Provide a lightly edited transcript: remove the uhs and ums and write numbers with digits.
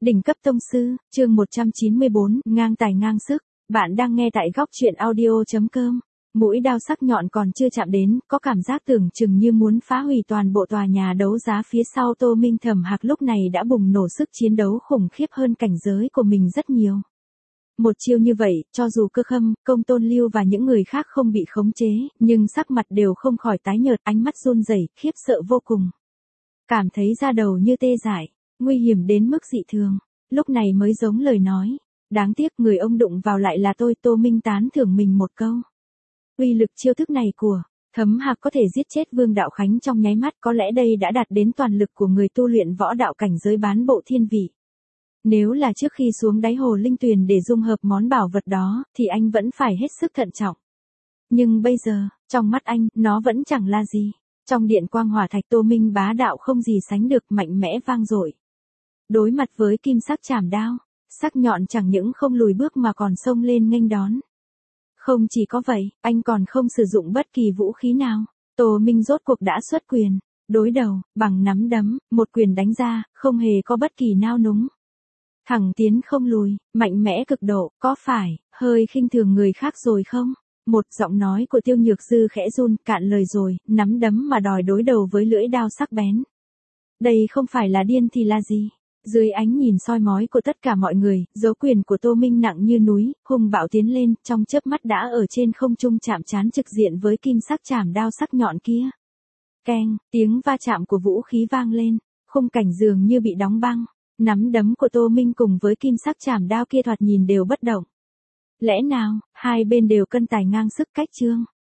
Đỉnh cấp tông sư, chương 194, ngang tài ngang sức. Bạn đang nghe tại góc truyện audio.com. Mũi đao sắc nhọn còn chưa chạm đến, có cảm giác tưởng chừng như muốn phá hủy toàn bộ tòa nhà đấu giá phía sau. Tô Minh Thẩm Hạc lúc này đã bùng nổ sức chiến đấu khủng khiếp hơn cảnh giới của mình rất nhiều. Một chiêu như vậy, cho dù Cơ Khâm, Công Tôn Lưu và những người khác không bị khống chế, nhưng sắc mặt đều không khỏi tái nhợt, ánh mắt run rẩy, khiếp sợ vô cùng. Cảm thấy da đầu như tê dại, nguy hiểm đến mức dị thường, lúc này mới giống lời nói. Đáng tiếc người ông đụng vào lại là tôi. Tô Minh tán thưởng mình một câu. Uy lực chiêu thức này của Thấm Hạc có thể giết chết Vương Đạo Khánh trong nháy mắt, có lẽ đây đã đạt đến toàn lực của người tu luyện võ đạo cảnh giới bán bộ thiên vị. Nếu là trước khi xuống đáy hồ linh tuyền để dung hợp món bảo vật đó, thì anh vẫn phải hết sức thận trọng. Nhưng bây giờ, trong mắt anh, nó vẫn chẳng là gì. Trong điện quang hỏa thạch, Tô Minh bá đạo không gì sánh được, mạnh mẽ vang dội. Đối mặt với kim sắc chảm đao, sắc nhọn chẳng những không lùi bước mà còn xông lên nghênh đón. Không chỉ có vậy, anh còn không sử dụng bất kỳ vũ khí nào. Tô Minh rốt cuộc đã xuất quyền, đối đầu, bằng nắm đấm, một quyền đánh ra, không hề có bất kỳ nao núng. Thẳng tiến không lùi, mạnh mẽ cực độ, có phải hơi khinh thường người khác rồi không? Một giọng nói của Tiêu Nhược Dư khẽ run, cạn lời rồi, nắm đấm mà đòi đối đầu với lưỡi đao sắc bén. Đây không phải là điên thì là gì? Dưới ánh nhìn soi mói của tất cả mọi người, dấu quyền của Tô Minh nặng như núi, hung bạo tiến lên, trong chớp mắt đã ở trên không trung chạm trán trực diện với kim sắc chảm đao sắc nhọn kia. Keng, tiếng va chạm của vũ khí vang lên, khung cảnh dường như bị đóng băng. Nắm đấm của Tô Minh cùng với kim sắc chảm đao kia thoạt nhìn đều bất động. Lẽ nào, hai bên đều cân tài ngang sức cách chương?